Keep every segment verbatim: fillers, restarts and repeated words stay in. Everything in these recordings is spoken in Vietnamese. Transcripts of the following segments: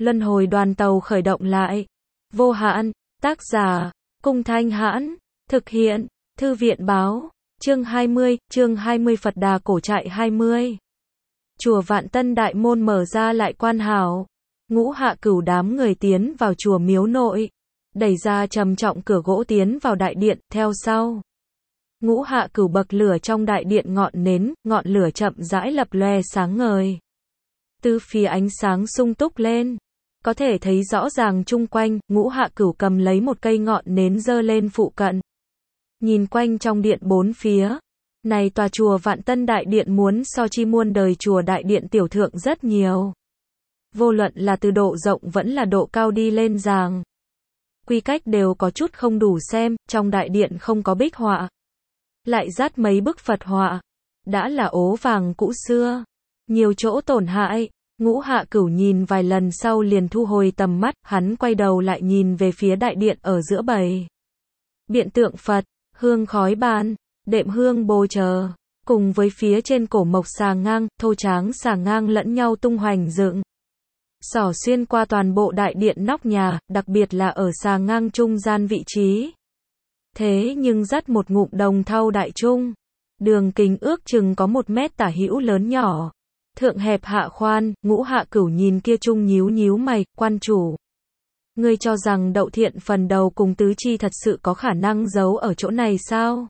Luân hồi đoàn tàu khởi động lại. Vô hạn, tác giả, Cung Thanh Hãn, thực hiện, Thư viện báo, chương hai mươi, chương hai mươi Phật Đà cổ trại hai mươi. Chùa Vạn Tân đại môn mở ra lại quan hảo. Ngũ Hạ Cửu đám người tiến vào chùa miếu nội. Đẩy ra trầm trọng cửa gỗ tiến vào đại điện, theo sau. Ngũ Hạ Cửu bậc lửa trong đại điện ngọn nến, ngọn lửa chậm rãi lập lòe sáng ngời. Từ phía ánh sáng sung túc lên. Có thể thấy rõ ràng chung quanh, Ngũ Hạ Cửu cầm lấy một cây ngọn nến giơ lên phụ cận. Nhìn quanh trong điện bốn phía. Này tòa chùa Vạn Tân đại điện muốn so chi muôn đời chùa đại điện tiểu thượng rất nhiều. Vô luận là từ độ rộng vẫn là độ cao đi lên giàng. Quy cách đều có chút không đủ xem, trong đại điện không có bích họa. Lại dát mấy bức Phật họa. Đã là ố vàng cũ xưa. Nhiều chỗ tổn hại. Ngũ Hạ Cửu nhìn vài lần sau liền thu hồi tầm mắt, hắn quay đầu lại nhìn về phía đại điện ở giữa bầy. Biện tượng Phật, hương khói bàn, đệm hương bồ chờ, cùng với phía trên cổ mộc xà ngang, thô tráng xà ngang lẫn nhau tung hoành dựng. Xỏ xuyên qua toàn bộ đại điện nóc nhà, đặc biệt là ở xà ngang trung gian vị trí. Thế nhưng dắt một ngụm đồng thau đại trung. Đường kính ước chừng có một mét tả hữu lớn nhỏ. Thượng hẹp hạ khoan, Ngũ Hạ Cửu nhìn kia trung nhíu nhíu mày, quan chủ. Ngươi cho rằng đậu thiện phần đầu cùng tứ chi thật sự có khả năng giấu ở chỗ này sao?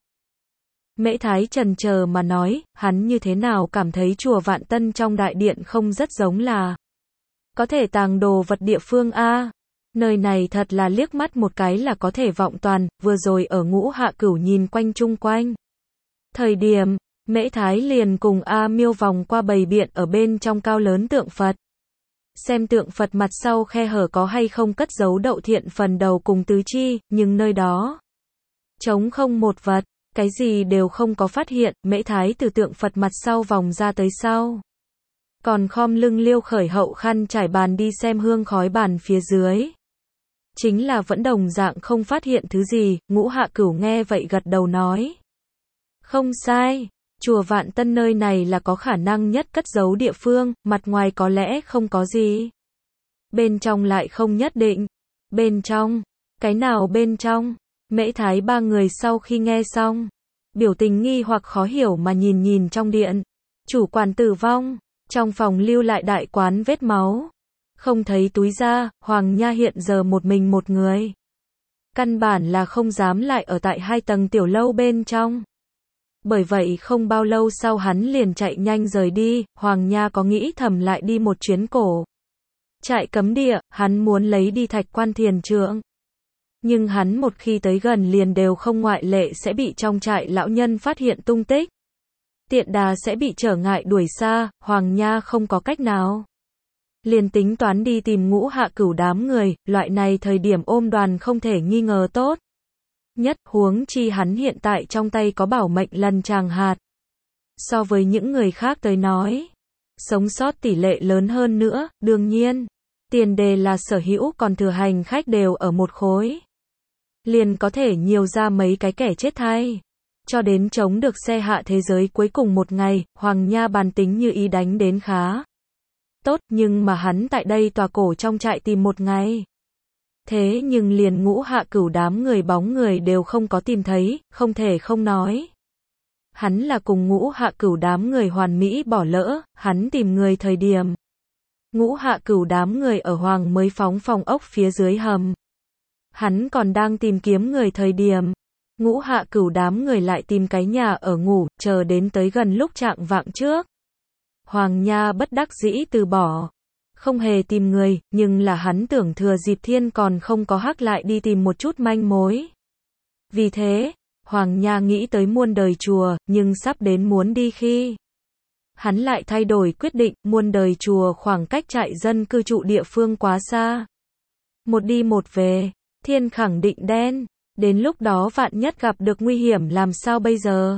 Mễ Thái chần chờ mà nói, hắn như thế nào cảm thấy chùa Vạn Tân trong đại điện không rất giống là có thể tàng đồ vật địa phương a. Nơi này thật là liếc mắt một cái là có thể vọng toàn, vừa rồi ở Ngũ Hạ Cửu nhìn quanh chung quanh. Thời điểm, Mễ Thái liền cùng A Miêu vòng qua bầy biện ở bên trong cao lớn tượng Phật. Xem tượng Phật mặt sau khe hở có hay không cất giấu đậu thiện phần đầu cùng tứ chi, nhưng nơi đó trống không một vật, cái gì đều không có phát hiện. Mễ Thái từ tượng Phật mặt sau vòng ra tới sau. Còn khom lưng liêu khởi hậu khăn trải bàn đi xem hương khói bàn phía dưới. Chính là vẫn đồng dạng không phát hiện thứ gì. Ngũ Hạ Cửu nghe vậy gật đầu nói. Không sai. Chùa Vạn Tân nơi này là có khả năng nhất cất giấu địa phương, mặt ngoài có lẽ không có gì. Bên trong lại không nhất định. Bên trong? Cái nào bên trong? Mễ Thái ba người sau khi nghe xong. Biểu tình nghi hoặc khó hiểu mà nhìn nhìn trong điện. Chủ quản tử vong. Trong phòng lưu lại đại quán vết máu. Không thấy túi ra, Hoàng Nha hiện giờ một mình một người. Căn bản là không dám lại ở tại hai tầng tiểu lâu bên trong. Bởi vậy không bao lâu sau hắn liền chạy nhanh rời đi, Hoàng Nha có nghĩ thầm lại đi một chuyến cổ. Trại cấm địa, hắn muốn lấy đi Thạch Quan Thiền Trượng. Nhưng hắn một khi tới gần liền đều không ngoại lệ sẽ bị trong trại lão nhân phát hiện tung tích. Tiện đà sẽ bị trở ngại đuổi xa, Hoàng Nha không có cách nào. Liền tính toán đi tìm Ngũ Hạ Cửu đám người, loại này thời điểm ôm đoàn không thể nghi ngờ tốt. Nhất huống chi hắn hiện tại trong tay có bảo mệnh lần tràng hạt. So với những người khác tới nói, sống sót tỷ lệ lớn hơn nữa, đương nhiên. Tiền đề là sở hữu còn thừa hành khách đều ở một khối. Liền có thể nhiều ra mấy cái kẻ chết thay. Cho đến chống được xe hạ thế giới cuối cùng một ngày, Hoàng Nha bàn tính như ý đánh đến khá tốt, nhưng mà hắn tại đây tòa cổ trong trại tìm một ngày. Thế nhưng liền Ngũ Hạ Cửu đám người bóng người đều không có tìm thấy, không thể không nói. Hắn là cùng Ngũ Hạ Cửu đám người hoàn mỹ bỏ lỡ, hắn tìm người thời điểm. Ngũ Hạ Cửu đám người ở Hoàng mới phóng phòng ốc phía dưới hầm. Hắn còn đang tìm kiếm người thời điểm. Ngũ Hạ Cửu đám người lại tìm cái nhà ở ngủ, chờ đến tới gần lúc trạng vạng trước. Hoàng Nha bất đắc dĩ từ bỏ. Không hề tìm người, nhưng là hắn tưởng thừa dịp thiên còn không có hắc lại đi tìm một chút manh mối. Vì thế, Hoàng Nha nghĩ tới muôn đời chùa, nhưng sắp đến muốn đi khi. Hắn lại thay đổi quyết định, muôn đời chùa khoảng cách trại dân cư trụ địa phương quá xa. Một đi một về, thiên khẳng định đen, đến lúc đó vạn nhất gặp được nguy hiểm làm sao bây giờ?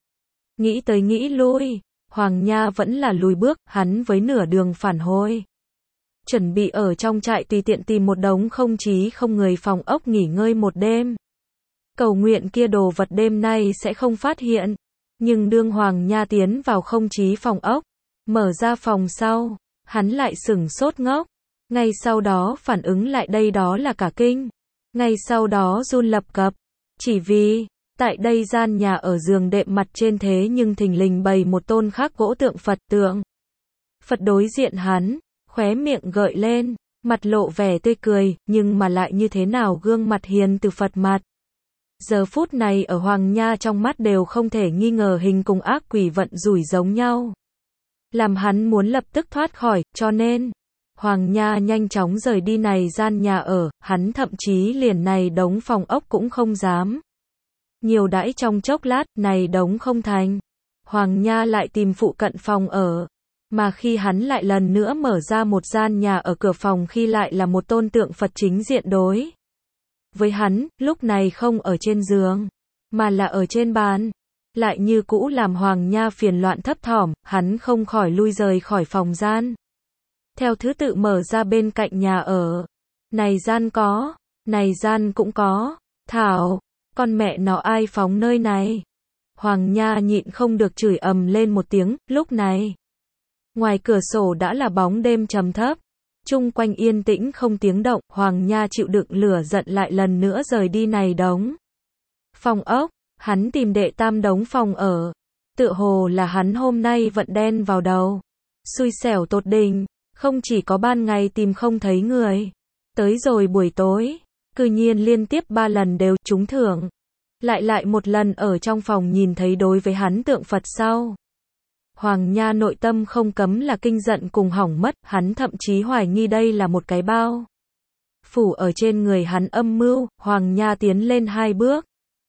Nghĩ tới nghĩ lui, Hoàng Nha vẫn là lùi bước, hắn với nửa đường phản hồi. Chuẩn bị ở trong trại tùy tiện tìm một đống không chí không người phòng ốc nghỉ ngơi một đêm. Cầu nguyện kia đồ vật đêm nay sẽ không phát hiện. Nhưng đương Hoàng Nha tiến vào không chí phòng ốc, mở ra phòng sau, hắn lại sửng sốt ngốc. Ngay sau đó phản ứng lại đây đó là cả kinh. Ngay sau đó run lập cập. Chỉ vì, tại đây gian nhà ở giường đệm mặt trên thế nhưng thình lình bày một tôn khắc gỗ tượng Phật tượng. Phật đối diện hắn, khóe miệng gợi lên, mặt lộ vẻ tươi cười, nhưng mà lại như thế nào gương mặt hiền từ Phật mặt. Giờ phút này ở Hoàng Nha trong mắt đều không thể nghi ngờ hình cùng ác quỷ vận rủi giống nhau. Làm hắn muốn lập tức thoát khỏi, cho nên, Hoàng Nha nhanh chóng rời đi này gian nhà ở, hắn thậm chí liền này đống phòng ốc cũng không dám. Nhiều đãi trong chốc lát, này đống không thành. Hoàng Nha lại tìm phụ cận phòng ở. Mà khi hắn lại lần nữa mở ra một gian nhà ở cửa phòng khi lại là một tôn tượng Phật chính diện đối. Với hắn, lúc này không ở trên giường, mà là ở trên bàn. Lại như cũ làm Hoàng Nha phiền loạn thấp thỏm, hắn không khỏi lui rời khỏi phòng gian. Theo thứ tự mở ra bên cạnh nhà ở. Này gian có, này gian cũng có, thảo, con mẹ nó ai phóng nơi này. Hoàng Nha nhịn không được chửi ầm lên một tiếng, lúc này. Ngoài cửa sổ đã là bóng đêm trầm thấp. Chung quanh yên tĩnh không tiếng động, Hoàng Nha chịu đựng lửa giận lại lần nữa rời đi này đống. Phòng ốc, hắn tìm đệ tam đống phòng ở. Tựa hồ là hắn hôm nay vận đen vào đầu. Xui xẻo tột đỉnh, không chỉ có ban ngày tìm không thấy người. Tới rồi buổi tối, cư nhiên liên tiếp ba lần đều trúng thưởng. Lại lại một lần ở trong phòng nhìn thấy đối với hắn tượng Phật sau. Hoàng Nha nội tâm không cấm là kinh giận cùng hỏng mất, hắn thậm chí hoài nghi đây là một cái bao. Phủ ở trên người hắn âm mưu, Hoàng Nha tiến lên hai bước.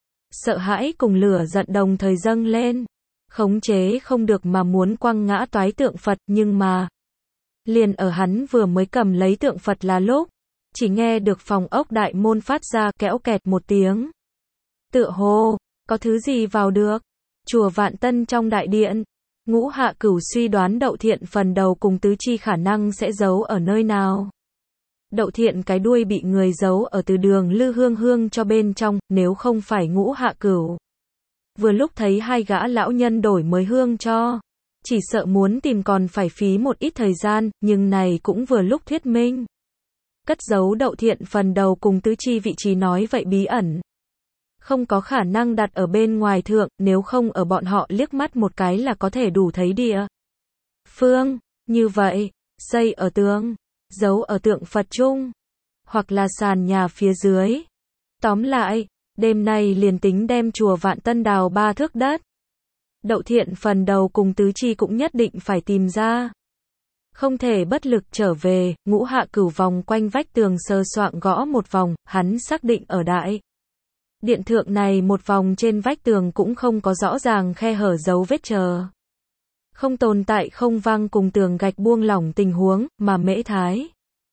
Sợ hãi cùng lửa giận đồng thời dâng lên. Khống chế không được mà muốn quăng ngã toái tượng Phật, nhưng mà. Liền ở hắn vừa mới cầm lấy tượng Phật là lúc. Chỉ nghe được phòng ốc đại môn phát ra kéo kẹt một tiếng. Tựa hồ, có thứ gì vào được. Chùa Vạn Tân trong đại điện. Ngũ Hạ Cửu suy đoán Đậu Thiện phần đầu cùng tứ chi khả năng sẽ giấu ở nơi nào. Đậu Thiện cái đuôi bị người giấu ở từ đường Lư Hương Hương cho bên trong, nếu không phải Ngũ Hạ Cửu. Vừa lúc thấy hai gã lão nhân đổi mới hương cho. Chỉ sợ muốn tìm còn phải phí một ít thời gian, nhưng này cũng vừa lúc thuyết minh. Cất giấu Đậu Thiện phần đầu cùng tứ chi vị trí nói vậy bí ẩn. Không có khả năng đặt ở bên ngoài thượng, nếu không ở bọn họ liếc mắt một cái là có thể đủ thấy địa. Phương, như vậy, xây ở tường, giấu ở tượng Phật chung, hoặc là sàn nhà phía dưới. Tóm lại, đêm nay liền tính đem chùa Vạn Tân đào ba thước đất. Đậu Thiện phần đầu cùng tứ chi cũng nhất định phải tìm ra. Không thể bất lực trở về, Ngũ Hạ Cửu vòng quanh vách tường sờ soạng gõ một vòng, hắn xác định ở đại. Điện thượng này một vòng trên vách tường cũng không có rõ ràng khe hở dấu vết chờ. Không tồn tại không vang cùng tường gạch buông lỏng tình huống, mà Mễ Thái.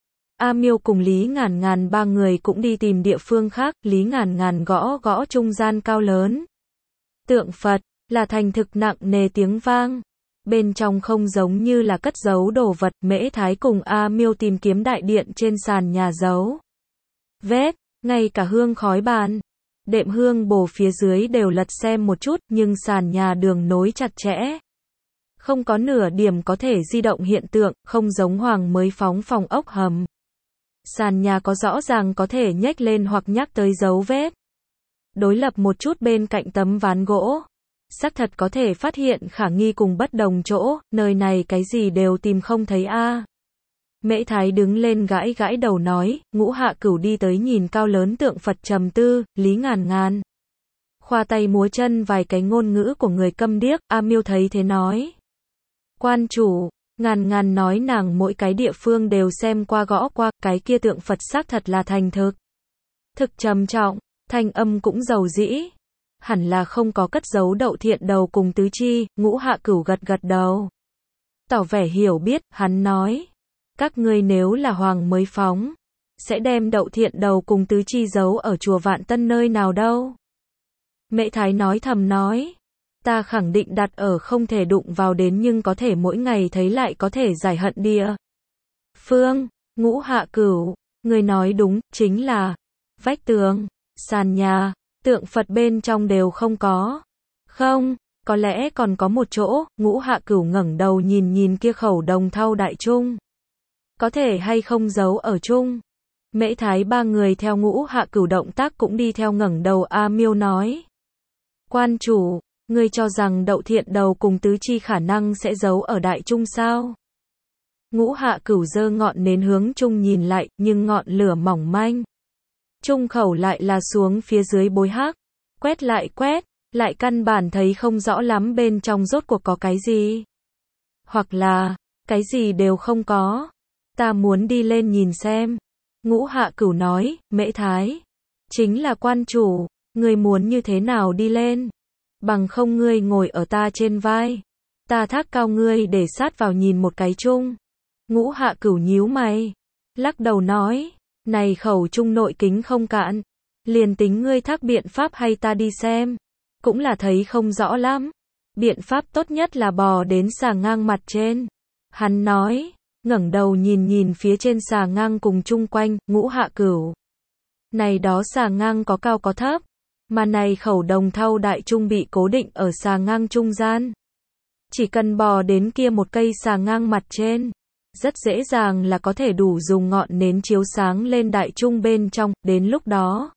A Miêu cùng Lý Ngàn Ngàn ba người cũng đi tìm địa phương khác, Lý Ngàn Ngàn gõ gõ trung gian cao lớn. Tượng Phật, là thành thực nặng nề tiếng vang. Bên trong không giống như là cất giấu đồ vật, Mễ Thái cùng A Miêu tìm kiếm đại điện trên sàn nhà giấu. Vết, ngay cả hương khói bàn. Đệm hương bồ phía dưới đều lật xem một chút, nhưng sàn nhà đường nối chặt chẽ. Không có nửa điểm có thể di động hiện tượng, không giống Hoàng mới phóng phòng ốc hầm. Sàn nhà có rõ ràng có thể nhếch lên hoặc nhắc tới dấu vết. Đối lập một chút bên cạnh tấm ván gỗ. Xác thật có thể phát hiện khả nghi cùng bất đồng chỗ, nơi này cái gì đều tìm không thấy a. Mễ Thái đứng lên gãi gãi đầu nói, Ngũ Hạ Cửu đi tới nhìn cao lớn tượng Phật trầm tư, Lý Ngàn Ngàn. Khoa tay múa chân vài cái ngôn ngữ của người câm điếc, A Miêu thấy thế nói. Quan chủ, Ngàn Ngàn nói nàng mỗi cái địa phương đều xem qua gõ qua, cái kia tượng Phật xác thật là thành thực. Thực trầm trọng, thanh âm cũng dầu dĩ. Hẳn là không có cất giấu Đậu Thiện đầu cùng tứ chi, Ngũ Hạ Cửu gật gật đầu. Tỏ vẻ hiểu biết, hắn nói. Các ngươi nếu là Hoàng mới phóng, sẽ đem Đậu Thiện đầu cùng tứ chi giấu ở chùa Vạn Tân nơi nào đâu. Mễ Thái nói thầm nói. Ta khẳng định đặt ở không thể đụng vào đến nhưng có thể mỗi ngày thấy lại có thể giải hận địa. Phương, Ngũ Hạ Cửu, người nói đúng, chính là vách tường, sàn nhà, tượng Phật bên trong đều không có. Không, có lẽ còn có một chỗ. Ngũ Hạ Cửu ngẩng đầu nhìn nhìn kia khẩu đồng thau đại trung. có thể hay không giấu ở chung. Mễ Thái ba người theo Ngũ Hạ Cửu động tác cũng đi theo ngẩng đầu. A Miêu nói. Quan chủ, ngươi cho rằng Đậu Thiện Đầu cùng Tứ Chi khả năng sẽ giấu ở đại trung sao? Ngũ Hạ Cửu giơ ngọn nến hướng trung nhìn lại, nhưng ngọn lửa mỏng manh. Trung khẩu lại là xuống phía dưới bối hắc. Quét lại quét, lại căn bản thấy không rõ lắm bên trong rốt cuộc có cái gì. Hoặc là, cái gì đều không có. Ta muốn đi lên nhìn xem. Ngũ Hạ Cửu nói. Mễ Thái, chính là quan chủ, ngươi muốn như thế nào đi lên? Bằng không ngươi ngồi ở ta trên vai, ta thác cao ngươi để sát vào nhìn một cái chung. Ngũ Hạ Cửu nhíu mày, lắc đầu nói, này khẩu chung nội kính không cạn, liền tính ngươi thác biện pháp hay ta đi xem, cũng là thấy không rõ lắm. Biện pháp tốt nhất là bò đến xà ngang mặt trên. Hắn nói, ngẩng đầu nhìn nhìn phía trên xà ngang cùng chung quanh. Ngũ Hạ Cửu, này đó xà ngang có cao có thấp, mà này khẩu đồng thau đại trung bị cố định ở xà ngang trung gian. Chỉ cần bò đến kia một cây xà ngang mặt trên, rất dễ dàng là có thể đủ dùng ngọn nến chiếu sáng lên đại trung bên trong. Đến lúc đó,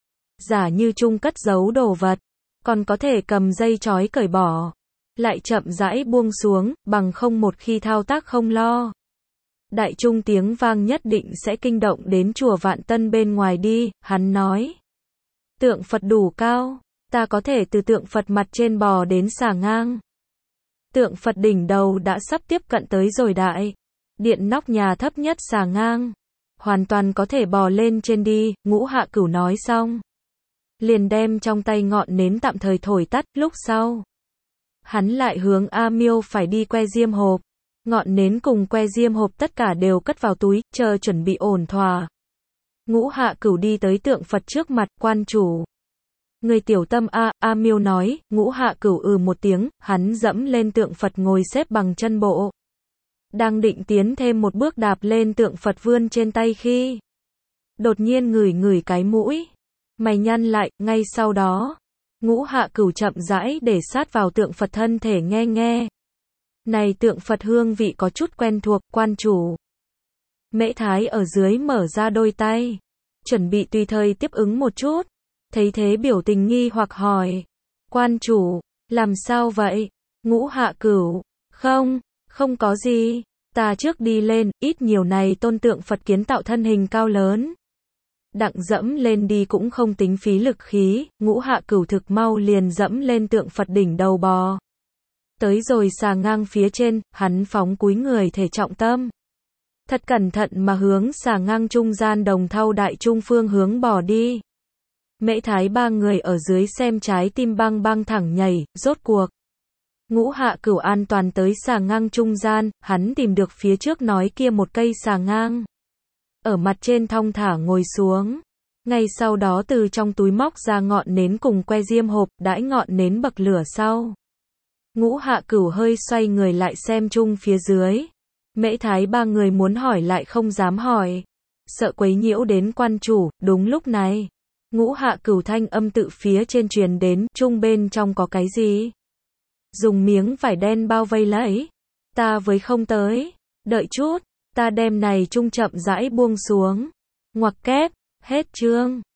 giả như trung cất giấu đồ vật, còn có thể cầm dây trói cởi bỏ, lại chậm rãi buông xuống, bằng không một khi thao tác không lo. Đại trung tiếng vang nhất định sẽ kinh động đến chùa Vạn Tân bên ngoài đi. Hắn nói, tượng Phật đủ cao, ta có thể từ tượng Phật mặt trên bò đến xà ngang. Tượng Phật đỉnh đầu đã sắp tiếp cận tới rồi đại điện nóc nhà thấp nhất xà ngang, hoàn toàn có thể bò lên trên đi. Ngũ Hạ Cửu nói xong, liền đem trong tay ngọn nến tạm thời thổi tắt. Lúc sau, hắn lại hướng A Miêu phải đi que diêm hộp. Ngọn nến cùng que diêm hộp tất cả đều cất vào túi, chờ chuẩn bị ổn thỏa. Ngũ Hạ Cửu đi tới tượng Phật trước mặt. Quan chủ, người tiểu tâm a. A Miêu nói. Ngũ Hạ Cửu ừ một tiếng, hắn dẫm lên tượng Phật ngồi xếp bằng chân bộ. Đang định tiến thêm một bước đạp lên tượng Phật vươn trên tay khi, đột nhiên ngửi ngửi cái mũi, mày nhăn lại. Ngay sau đó, Ngũ Hạ Cửu chậm rãi để sát vào tượng Phật thân thể nghe nghe. Này tượng Phật hương vị có chút quen thuộc. Quan chủ, Mễ Thái ở dưới mở ra đôi tay, chuẩn bị tùy thời tiếp ứng một chút. Thấy thế biểu tình nghi hoặc hỏi, quan chủ, làm sao vậy? Ngũ Hạ Cửu, không, không có gì, ta trước đi lên, ít nhiều này tôn tượng Phật kiến tạo thân hình cao lớn. Đặng dẫm lên đi cũng không tính phí lực khí. Ngũ Hạ Cửu thực mau liền dẫm lên tượng Phật đỉnh đầu bò. Tới rồi xà ngang phía trên, hắn phóng cúi người thể trọng tâm. Thật cẩn thận mà hướng xà ngang trung gian đồng thau đại trung phương hướng bò đi. Mễ Thái ba người ở dưới xem trái tim băng băng thẳng nhảy. Rốt cuộc, Ngũ Hạ Cửu an toàn tới xà ngang trung gian, hắn tìm được phía trước nói kia một cây xà ngang. Ở mặt trên thong thả ngồi xuống. Ngay sau đó từ trong túi móc ra ngọn nến cùng que diêm hộp, đãi ngọn nến bậc lửa sau. Ngũ Hạ Cửu hơi xoay người lại xem chung phía dưới. Mễ Thái ba người muốn hỏi lại không dám hỏi, sợ quấy nhiễu đến quan chủ. Đúng lúc này, Ngũ Hạ Cửu thanh âm tự phía trên truyền đến. Chung bên trong có cái gì? Dùng miếng vải đen bao vây lấy. Ta với không tới. Đợi chút, ta đem này chung chậm rãi buông xuống. Ngoặc kép, hết chương.